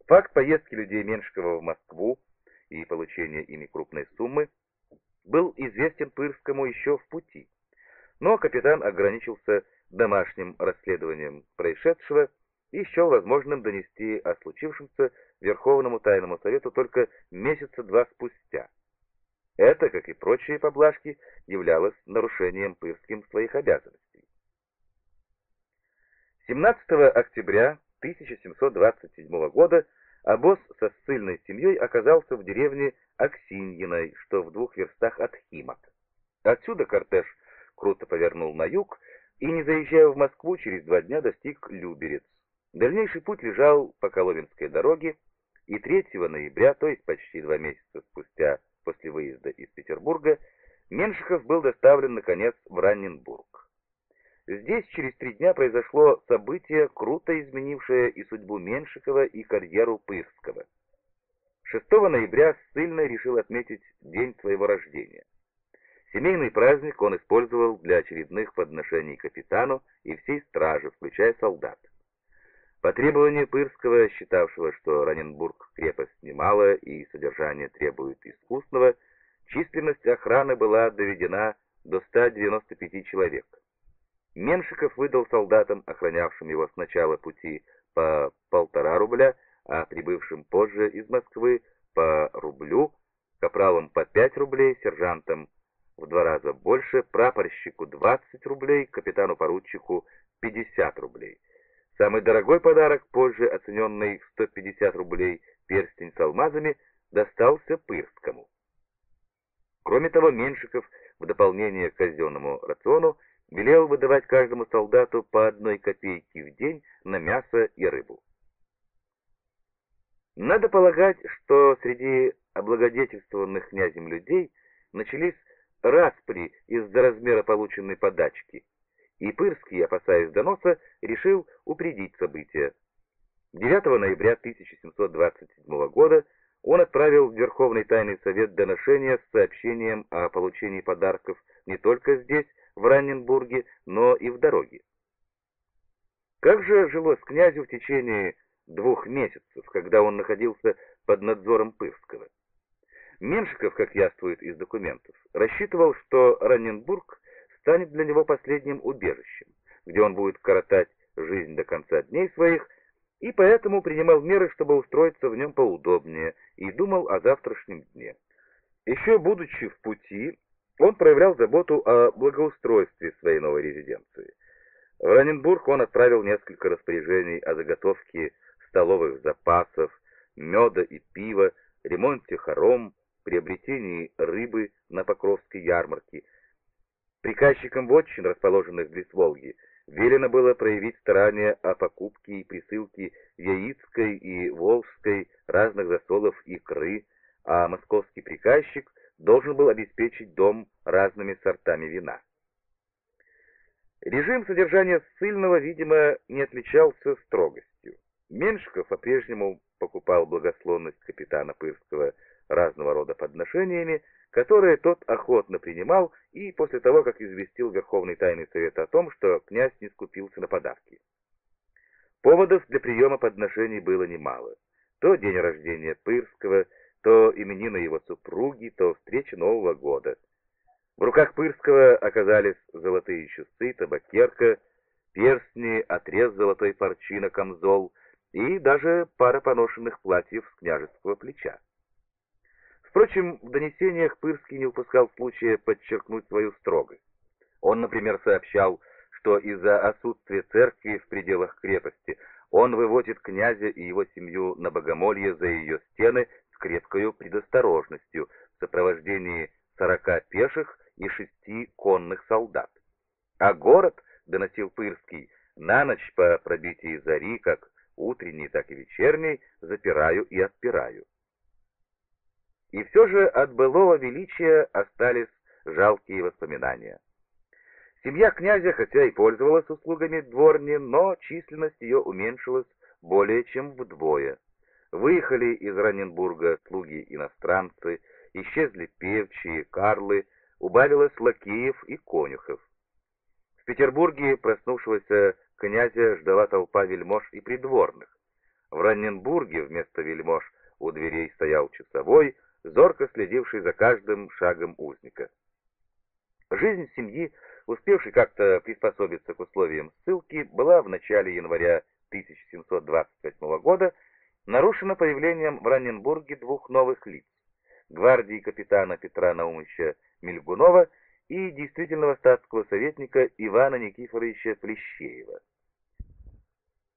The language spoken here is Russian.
Факт поездки людей Меншикова в Москву и получения ими крупной суммы был известен Пырскому еще в пути, но капитан ограничился домашним расследованием происшедшего и счел возможным донести о случившемся Верховному Тайному Совету только месяца два спустя. Это, как и прочие поблажки, являлось нарушением Пырским своих обязанностей. 17 октября 1727 года обоз со ссыльной семьей оказался в деревне Аксиньиной, что в 2 верстах от Химок. Отсюда кортеж круто повернул на юг и, не заезжая в Москву, через 2 дня достиг Люберец. Дальнейший путь лежал по Коломенской дороге, и 3 ноября, то есть почти 2 месяца спустя после выезда из Петербурга, Меншиков был доставлен, наконец, в Ранненбург. Здесь через 3 дня произошло событие, круто изменившее и судьбу Меншикова, и карьеру Пырского. 6 ноября ссыльный решил отметить день своего рождения. Семейный праздник он использовал для очередных подношений капитану и всей страже, включая солдат. По требованию Пырского, считавшего, что Ранненбург крепость немалая и содержание требует искусного, численность охраны была доведена до 195 человек. Меншиков выдал солдатам, охранявшим его с начала пути, по 1,5 рубля, а прибывшим позже из Москвы по рублю, капралам по 5 рублей, сержантам в 2 раза больше, прапорщику 20 рублей, капитану-поручику 50 рублей. Самый дорогой подарок, позже оцененный в 150 рублей, перстень с алмазами, достался Пырскому. Кроме того, Меншиков, в дополнение к казенному рациону, велел выдавать каждому солдату по 1 копейке в день на мясо и рыбу. Надо полагать, что среди облагодетельствованных князем людей начались распри из-за размера полученной подачки, и Пырский, опасаясь доноса, решил упредить события. 9 ноября 1727 года он отправил в Верховный Тайный Совет доношение с сообщением о получении подарков не только здесь, в Ранненбурге, но и в дороге. Как же жилось князю в течение 2 месяцев, когда он находился под надзором Пырского? Меншиков, как яствует из документов, рассчитывал, что Ранненбург станет для него последним убежищем, где он будет коротать жизнь до конца дней своих, и поэтому принимал меры, чтобы устроиться в нем поудобнее, и думал о завтрашнем дне. Еще будучи в пути, он проявлял заботу о благоустройстве своей новой резиденции. В Ранненбург он отправил несколько распоряжений о заготовке столовых запасов, меда и пива, ремонте хором, приобретении рыбы на Покровской ярмарке. Приказчикам вотчин, расположенных близ Волги, велено было проявить старание о покупке и присылке яицкой и волжской разных засолов икры, а московский приказчик должен был обеспечить дом разными сортами вина. Режим содержания ссыльного, видимо, не отличался строгостью. Меншиков по-прежнему покупал благосклонность капитана Пырского разного рода подношениями, которые тот охотно принимал и после того, как известил Верховный Тайный Совет о том, что князь не скупился на подарки. Поводов для приема подношений было немало. То день рождения Пырского, то именины его супруги, то встреча Нового года. В руках Пырского оказались золотые часы, табакерка, перстни, отрез золотой парчи на камзол и даже пара поношенных платьев с княжеского плеча. Впрочем, в донесениях Пырский не упускал случая подчеркнуть свою строгость. Он, например, сообщал, что из-за отсутствия церкви в пределах крепости он выводит князя и его семью на богомолье за ее стены с крепкою предосторожностью в сопровождении 40 пеших и 6 конных солдат. А город, доносил Пырский, на ночь по пробитии зари, как утренней, так и вечерней, запираю и отпираю. И все же от былого величия остались жалкие воспоминания. Семья князя, хотя и пользовалась услугами дворни, но численность ее уменьшилась более чем вдвое. Выехали из Ранненбурга слуги-иностранцы, исчезли певчие, карлы, убавилось лакеев и конюхов. В Петербурге проснувшегося князя ждала толпа вельмож и придворных. В Ранненбурге вместо вельмож у дверей стоял часовой, зорко следивший за каждым шагом узника. Жизнь семьи, успевшей как-то приспособиться к условиям ссылки, была в начале января 1728 года нарушена появлением в Ранненбурге двух новых лиц: гвардии капитана Петра Наумовича Мильгунова и действительного статского советника Ивана Никифоровича Плещеева.